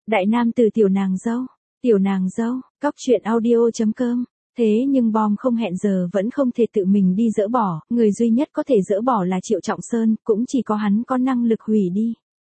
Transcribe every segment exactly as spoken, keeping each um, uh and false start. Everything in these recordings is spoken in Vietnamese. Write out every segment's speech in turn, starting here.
Đại nam từ tiểu nàng dâu, tiểu nàng dâu, cóc truyện audio.com. Thế nhưng bom không hẹn giờ vẫn không thể tự mình đi dỡ bỏ, người duy nhất có thể dỡ bỏ là Triệu Trọng Sơn, cũng chỉ có hắn có năng lực hủy đi.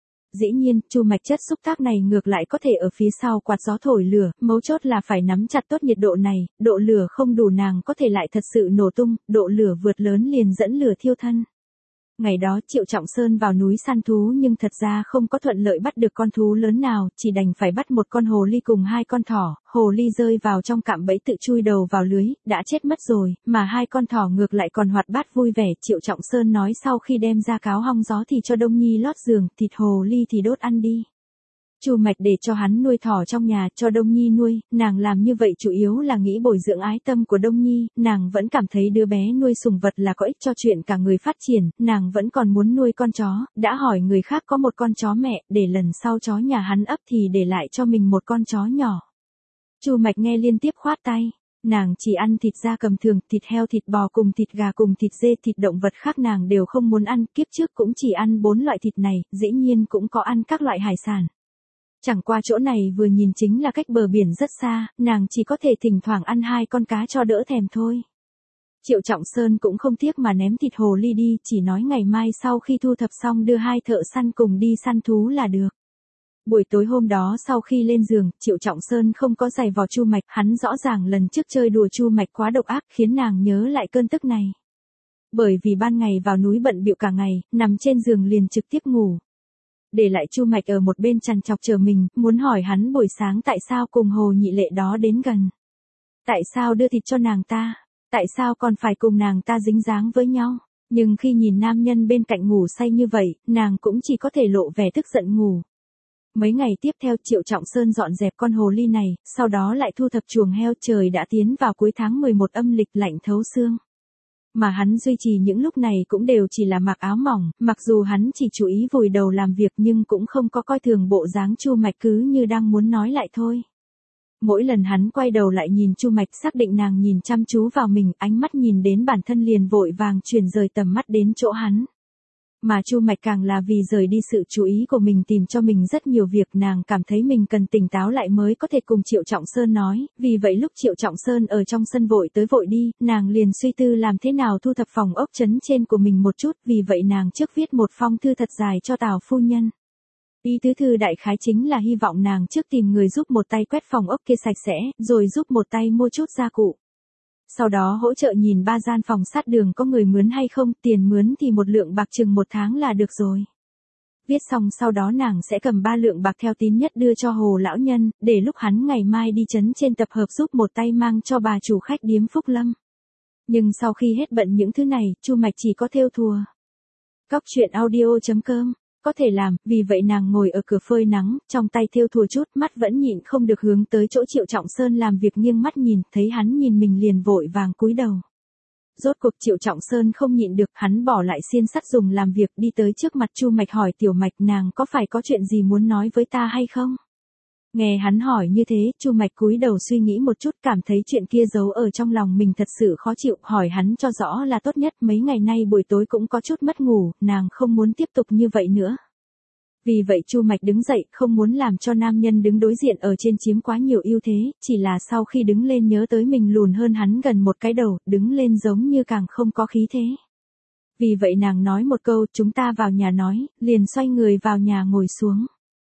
Dĩ nhiên, chu mạch chất xúc tác này ngược lại có thể ở phía sau quạt gió thổi lửa, mấu chốt là phải nắm chặt tốt nhiệt độ này, độ lửa không đủ nàng có thể lại thật sự nổ tung, độ lửa vượt lớn liền dẫn lửa thiêu thân. Ngày đó Triệu Trọng Sơn vào núi săn thú nhưng thật ra không có thuận lợi bắt được con thú lớn nào, chỉ đành phải bắt một con hồ ly cùng hai con thỏ, hồ ly rơi vào trong cạm bẫy tự chui đầu vào lưới, đã chết mất rồi, mà hai con thỏ ngược lại còn hoạt bát vui vẻ. Triệu Trọng Sơn nói sau khi đem ra cáo hong gió thì cho Đông Nhi lót giường, thịt hồ ly thì đốt ăn đi. Chu Mạch để cho hắn nuôi thỏ trong nhà, cho Đông Nhi nuôi, nàng làm như vậy chủ yếu là nghĩ bồi dưỡng ái tâm của Đông Nhi, nàng vẫn cảm thấy đứa bé nuôi sủng vật là có ích cho chuyện cả người phát triển, nàng vẫn còn muốn nuôi con chó, đã hỏi người khác có một con chó mẹ, để lần sau chó nhà hắn ấp thì để lại cho mình một con chó nhỏ. Chu Mạch nghe liên tiếp khoát tay. Nàng chỉ ăn thịt da cầm thường, thịt heo, thịt bò cùng thịt gà cùng thịt dê, thịt động vật khác nàng đều không muốn ăn, kiếp trước cũng chỉ ăn bốn loại thịt này, dĩ nhiên cũng có ăn các loại hải sản. Chẳng qua chỗ này vừa nhìn chính là cách bờ biển rất xa, nàng chỉ có thể thỉnh thoảng ăn hai con cá cho đỡ thèm thôi. Triệu Trọng Sơn cũng không tiếc mà ném thịt hồ ly đi, chỉ nói ngày mai sau khi thu thập xong đưa hai thợ săn cùng đi săn thú là được. Buổi tối hôm đó sau khi lên giường, Triệu Trọng Sơn không có giày vò Chu Mạch, hắn rõ ràng lần trước chơi đùa Chu Mạch quá độc ác khiến nàng nhớ lại cơn tức này. Bởi vì ban ngày vào núi bận bịu cả ngày, nằm trên giường liền trực tiếp ngủ. Để lại Chu Mạch ở một bên chằn chọc chờ mình, muốn hỏi hắn buổi sáng tại sao cùng Hồ Nhị Lệ đó đến gần. Tại sao đưa thịt cho nàng ta, tại sao còn phải cùng nàng ta dính dáng với nhau. Nhưng khi nhìn nam nhân bên cạnh ngủ say như vậy, nàng cũng chỉ có thể lộ vẻ tức giận ngủ. Mấy ngày tiếp theo Triệu Trọng Sơn dọn dẹp con hồ ly này, sau đó lại thu thập chuồng heo. Trời đã tiến vào cuối tháng mười một âm lịch lạnh thấu xương. Mà hắn duy trì những lúc này cũng đều chỉ là mặc áo mỏng, mặc dù hắn chỉ chú ý vùi đầu làm việc nhưng cũng không có coi thường bộ dáng Chu Mạch, cứ như đang muốn nói lại thôi. Mỗi lần hắn quay đầu lại nhìn Chu Mạch xác định nàng nhìn chăm chú vào mình, ánh mắt nhìn đến bản thân liền vội vàng chuyển rời tầm mắt đến chỗ hắn. Mà Chu Mạch càng là vì rời đi sự chú ý của mình tìm cho mình rất nhiều việc, nàng cảm thấy mình cần tỉnh táo lại mới có thể cùng Triệu Trọng Sơn nói, vì vậy lúc Triệu Trọng Sơn ở trong sân vội tới vội đi, nàng liền suy tư làm thế nào thu thập phòng ốc trấn trên của mình một chút, vì vậy nàng trước viết một phong thư thật dài cho Tào phu nhân. Ý tứ thư đại khái chính là hy vọng nàng trước tìm người giúp một tay quét phòng ốc kia sạch sẽ, rồi giúp một tay mua chút gia cụ. Sau đó hỗ trợ nhìn ba gian phòng sát đường có người mướn hay không, tiền mướn thì một lượng bạc chừng một tháng là được rồi. Viết xong sau đó nàng sẽ cầm ba lượng bạc theo tín nhất đưa cho Hồ lão nhân, để lúc hắn ngày mai đi trấn trên tập hợp giúp một tay mang cho bà chủ khách điếm Phúc Lâm. Nhưng sau khi hết bận những thứ này, Chu Mạch chỉ có thêu thùa. Cóc truyện audio.com có thể làm, vì vậy nàng ngồi ở cửa phơi nắng, trong tay thêu thùa chút, mắt vẫn nhịn không được hướng tới chỗ Triệu Trọng Sơn làm việc, nghiêng mắt nhìn, thấy hắn nhìn mình liền vội vàng cúi đầu. Rốt cuộc Triệu Trọng Sơn không nhịn được, hắn bỏ lại xiên sắt dùng làm việc đi tới trước mặt Chu Mạch hỏi Tiểu Mạch, nàng có phải có chuyện gì muốn nói với ta hay không? Nghe hắn hỏi như thế, Chu Mạch cúi đầu suy nghĩ một chút, cảm thấy chuyện kia giấu ở trong lòng mình thật sự khó chịu, hỏi hắn cho rõ là tốt nhất, mấy ngày nay buổi tối cũng có chút mất ngủ, nàng không muốn tiếp tục như vậy nữa. Vì vậy Chu Mạch đứng dậy, không muốn làm cho nam nhân đứng đối diện ở trên chiếm quá nhiều ưu thế, chỉ là sau khi đứng lên nhớ tới mình lùn hơn hắn gần một cái đầu, đứng lên giống như càng không có khí thế. Vì vậy nàng nói một câu, chúng ta vào nhà nói, liền xoay người vào nhà ngồi xuống.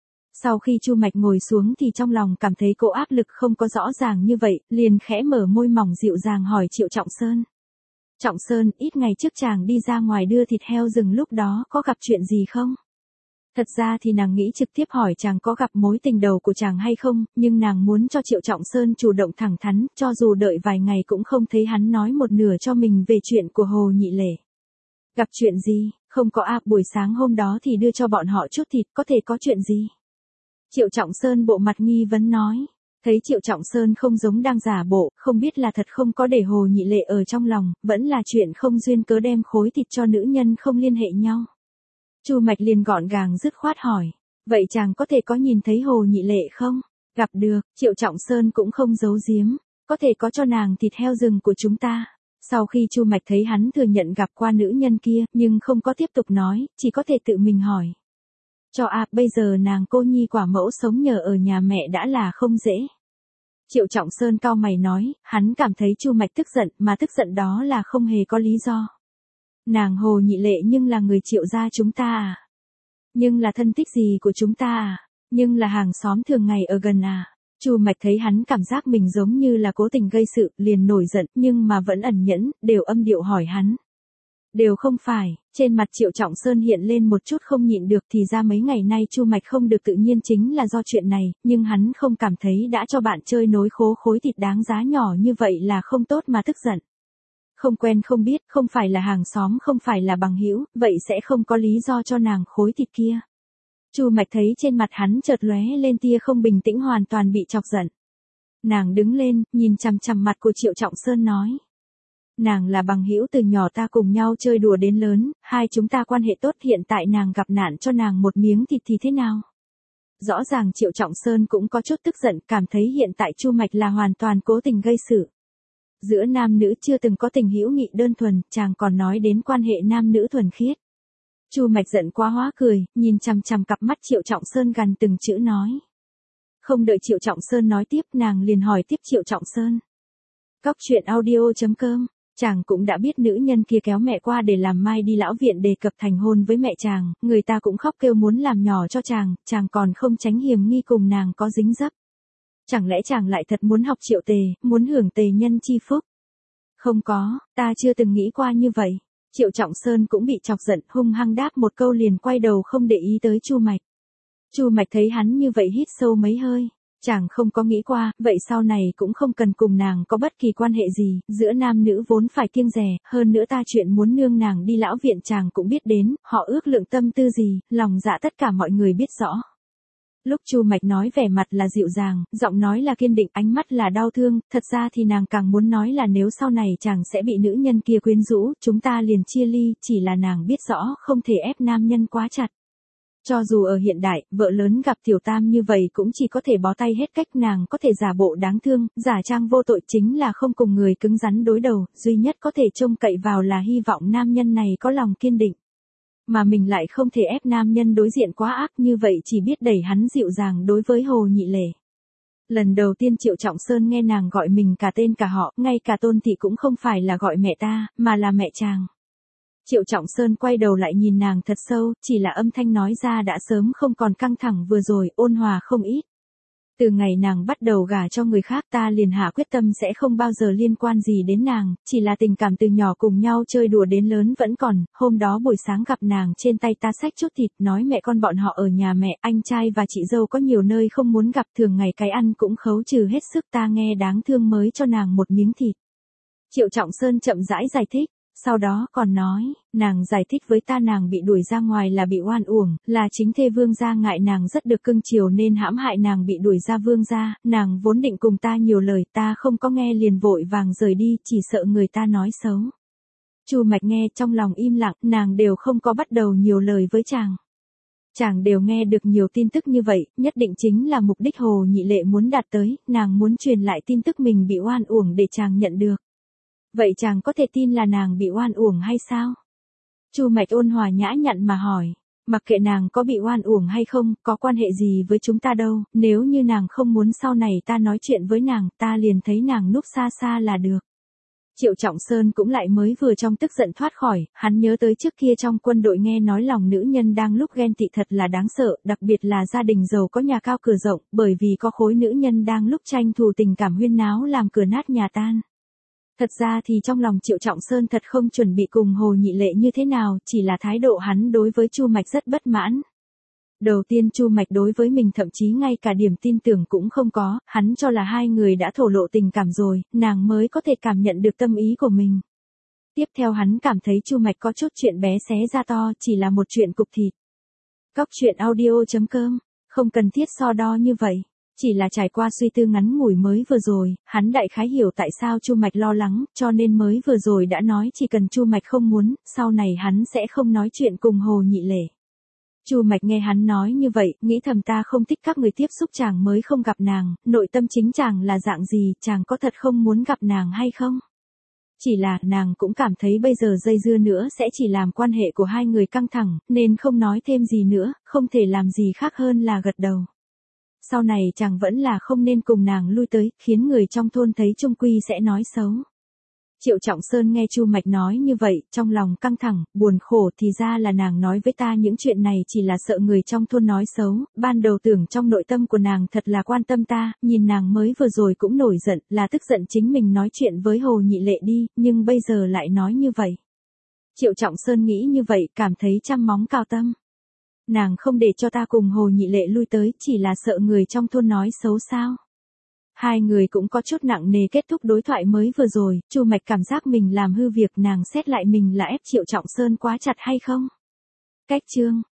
Sau khi Chu Mạch ngồi xuống thì trong lòng cảm thấy cô áp lực không có rõ ràng như vậy, liền khẽ mở môi mỏng dịu dàng hỏi Triệu Trọng Sơn. Trọng Sơn, ít ngày trước chàng đi ra ngoài đưa thịt heo rừng lúc đó có gặp chuyện gì không? Thật ra thì nàng nghĩ trực tiếp hỏi chàng có gặp mối tình đầu của chàng hay không, nhưng nàng muốn cho Triệu Trọng Sơn chủ động thẳng thắn, cho dù đợi vài ngày cũng không thấy hắn nói một nửa cho mình về chuyện của Hồ Nhị Lệ. Gặp chuyện gì, không có à, buổi sáng hôm đó thì đưa cho bọn họ chút thịt, có thể có chuyện gì? Triệu Trọng Sơn bộ mặt nghi vấn nói. Thấy Triệu Trọng Sơn không giống đang giả bộ, không biết là thật không có để Hồ Nhị Lệ ở trong lòng, vẫn là chuyện không duyên cớ đem khối thịt cho nữ nhân không liên hệ nhau. Chu Mạch liền gọn gàng dứt khoát hỏi, vậy chàng có thể có nhìn thấy Hồ Nhị Lệ không? Gặp được, Triệu Trọng Sơn cũng không giấu giếm, có thể có cho nàng thịt heo rừng của chúng ta. Sau khi Chu Mạch thấy hắn thừa nhận gặp qua nữ nhân kia, nhưng không có tiếp tục nói, chỉ có thể tự mình hỏi. Cho a, bây giờ nàng cô nhi quả mẫu sống nhờ ở nhà mẹ đã là không dễ. Triệu Trọng Sơn cau mày nói, hắn cảm thấy Chu Mạch tức giận, mà tức giận đó là không hề có lý do. Nàng Hồ Nhị Lệ nhưng là người Triệu gia chúng ta à? Nhưng là thân thích gì của chúng ta à? Nhưng là hàng xóm thường ngày ở gần à? Chu Mạch thấy hắn cảm giác mình giống như là cố tình gây sự, liền nổi giận, nhưng mà vẫn ẩn nhẫn, đều âm điệu hỏi hắn. Đều không phải, trên mặt Triệu Trọng Sơn hiện lên một chút không nhịn được, thì ra mấy ngày nay Chu Mạch không được tự nhiên chính là do chuyện này, nhưng hắn không cảm thấy đã cho bạn chơi nối khố khối thịt đáng giá nhỏ như vậy là không tốt mà tức giận. Không quen không biết, không phải là hàng xóm, không phải là bằng hữu, vậy sẽ không có lý do cho nàng khối thịt kia. Chu Mạch thấy trên mặt hắn chợt lóe lên tia không bình tĩnh, hoàn toàn bị chọc giận. Nàng đứng lên, nhìn chằm chằm mặt của Triệu Trọng Sơn nói. Nàng là bằng hữu từ nhỏ, ta cùng nhau chơi đùa đến lớn, hai chúng ta quan hệ tốt, hiện tại nàng gặp nạn cho nàng một miếng thịt thì thế nào? Rõ ràng Triệu Trọng Sơn cũng có chút tức giận, cảm thấy hiện tại Chu Mạch là hoàn toàn cố tình gây sự. Giữa nam nữ chưa từng có tình hữu nghị đơn thuần, chàng còn nói đến quan hệ nam nữ thuần khiết. Chu Mạch giận quá hóa cười, nhìn chằm chằm cặp mắt Triệu Trọng Sơn gần từng chữ nói. Không đợi Triệu Trọng Sơn nói tiếp, nàng liền hỏi tiếp Triệu Trọng Sơn. Cóc truyện audio chấm com, chàng cũng đã biết nữ nhân kia kéo mẹ qua để làm mai đi lão viện đề cập thành hôn với mẹ chàng, người ta cũng khóc kêu muốn làm nhỏ cho chàng, chàng còn không tránh hiềm nghi cùng nàng có dính dấp. Chẳng lẽ chàng lại thật muốn học Triệu tề, muốn hưởng tề nhân chi phúc? Không có, ta chưa từng nghĩ qua như vậy. Triệu Trọng Sơn cũng bị chọc giận, hung hăng đáp một câu liền quay đầu không để ý tới Chu Mạch. Chu Mạch thấy hắn như vậy hít sâu mấy hơi, chàng không có nghĩ qua, vậy sau này cũng không cần cùng nàng có bất kỳ quan hệ gì, giữa nam nữ vốn phải kiêng dè, hơn nữa ta chuyện muốn nương nàng đi lão viện chàng cũng biết đến, họ ước lượng tâm tư gì, lòng dạ tất cả mọi người biết rõ. Lúc Chu Mạch nói vẻ mặt là dịu dàng, giọng nói là kiên định, ánh mắt là đau thương, thật ra thì nàng càng muốn nói là nếu sau này chàng sẽ bị nữ nhân kia quyến rũ, chúng ta liền chia ly, chỉ là nàng biết rõ không thể ép nam nhân quá chặt. Cho dù ở hiện đại, vợ lớn gặp tiểu tam như vậy cũng chỉ có thể bó tay hết cách, nàng có thể giả bộ đáng thương, giả trang vô tội, chính là không cùng người cứng rắn đối đầu, duy nhất có thể trông cậy vào là hy vọng nam nhân này có lòng kiên định. Mà mình lại không thể ép nam nhân đối diện quá ác, như vậy chỉ biết đẩy hắn dịu dàng đối với Hồ Nhị Lệ. Lần đầu tiên Triệu Trọng Sơn nghe nàng gọi mình cả tên cả họ, ngay cả Tôn thị cũng không phải là gọi mẹ ta, mà là mẹ chàng. Triệu Trọng Sơn quay đầu lại nhìn nàng thật sâu, chỉ là âm thanh nói ra đã sớm không còn căng thẳng vừa rồi, ôn hòa không ít. Từ ngày nàng bắt đầu gả cho người khác, ta liền hạ quyết tâm sẽ không bao giờ liên quan gì đến nàng, chỉ là tình cảm từ nhỏ cùng nhau chơi đùa đến lớn vẫn còn. Hôm đó buổi sáng gặp nàng, trên tay ta xách chút thịt, nói mẹ con bọn họ ở nhà mẹ, anh trai và chị dâu có nhiều nơi không muốn gặp, thường ngày cái ăn cũng khấu trừ hết sức, ta nghe đáng thương mới cho nàng một miếng thịt. Triệu Trọng Sơn chậm rãi giải thích. Sau đó còn nói, nàng giải thích với ta nàng bị đuổi ra ngoài là bị oan uổng, là chính thê Vương gia ngại nàng rất được cưng chiều nên hãm hại nàng bị đuổi ra Vương gia, nàng vốn định cùng ta nhiều lời, ta không có nghe liền vội vàng rời đi, chỉ sợ người ta nói xấu. Chu Mạch nghe trong lòng im lặng, nàng đều không có bắt đầu nhiều lời với chàng. Chàng đều nghe được nhiều tin tức như vậy, nhất định chính là mục đích Hồ Nhị Lệ muốn đạt tới, nàng muốn truyền lại tin tức mình bị oan uổng để chàng nhận được. Vậy chàng có thể tin là nàng bị oan uổng hay sao? Chu Mạch ôn hòa nhã nhặn mà hỏi, mặc kệ nàng có bị oan uổng hay không, có quan hệ gì với chúng ta đâu, nếu như nàng không muốn sau này ta nói chuyện với nàng, ta liền thấy nàng núp xa xa là được. Triệu Trọng Sơn cũng lại mới vừa trong tức giận thoát khỏi, hắn nhớ tới trước kia trong quân đội nghe nói lòng nữ nhân đang lúc ghen tị thật là đáng sợ, đặc biệt là gia đình giàu có nhà cao cửa rộng, bởi vì có khối nữ nhân đang lúc tranh thù tình cảm huyên náo làm cửa nát nhà tan. Thật ra thì trong lòng Triệu Trọng Sơn thật không chuẩn bị cùng Hồ Nhị Lệ như thế nào, chỉ là thái độ hắn đối với Chu Mạch rất bất mãn. Đầu tiên Chu Mạch đối với mình thậm chí ngay cả điểm tin tưởng cũng không có, hắn cho là hai người đã thổ lộ tình cảm rồi, nàng mới có thể cảm nhận được tâm ý của mình. Tiếp theo hắn cảm thấy Chu Mạch có chút chuyện bé xé ra to, chỉ là một chuyện cục thịt. Cóc truyện audio chấm com, không cần thiết so đo như vậy. Chỉ là trải qua suy tư ngắn ngủi mới vừa rồi, hắn đại khái hiểu tại sao Chu Mạch lo lắng, cho nên mới vừa rồi đã nói chỉ cần Chu Mạch không muốn, sau này hắn sẽ không nói chuyện cùng Hồ Nhị Lệ. Chu Mạch nghe hắn nói như vậy, nghĩ thầm ta không thích các người tiếp xúc chàng mới không gặp nàng, nội tâm chính chàng là dạng gì, chàng có thật không muốn gặp nàng hay không? Chỉ là nàng cũng cảm thấy bây giờ dây dưa nữa sẽ chỉ làm quan hệ của hai người căng thẳng, nên không nói thêm gì nữa, không thể làm gì khác hơn là gật đầu. Sau này chàng vẫn là không nên cùng nàng lui tới, khiến người trong thôn thấy chung quy sẽ nói xấu. Triệu Trọng Sơn nghe Chu Mạch nói như vậy, trong lòng căng thẳng, buồn khổ, thì ra là nàng nói với ta những chuyện này chỉ là sợ người trong thôn nói xấu, ban đầu tưởng trong nội tâm của nàng thật là quan tâm ta, nhìn nàng mới vừa rồi cũng nổi giận, là tức giận chính mình nói chuyện với Hồ Nhị Lệ đi, nhưng bây giờ lại nói như vậy. Triệu Trọng Sơn nghĩ như vậy, cảm thấy trăm móng cao tâm. Nàng không để cho ta cùng Hồ Nhị Lệ lui tới, chỉ là sợ người trong thôn nói xấu sao? Hai người cũng có chút nặng nề kết thúc đối thoại mới vừa rồi, Chu Mạch cảm giác mình làm hư việc, nàng xét lại mình là ép Triệu Trọng Sơn quá chặt hay không? Cách chương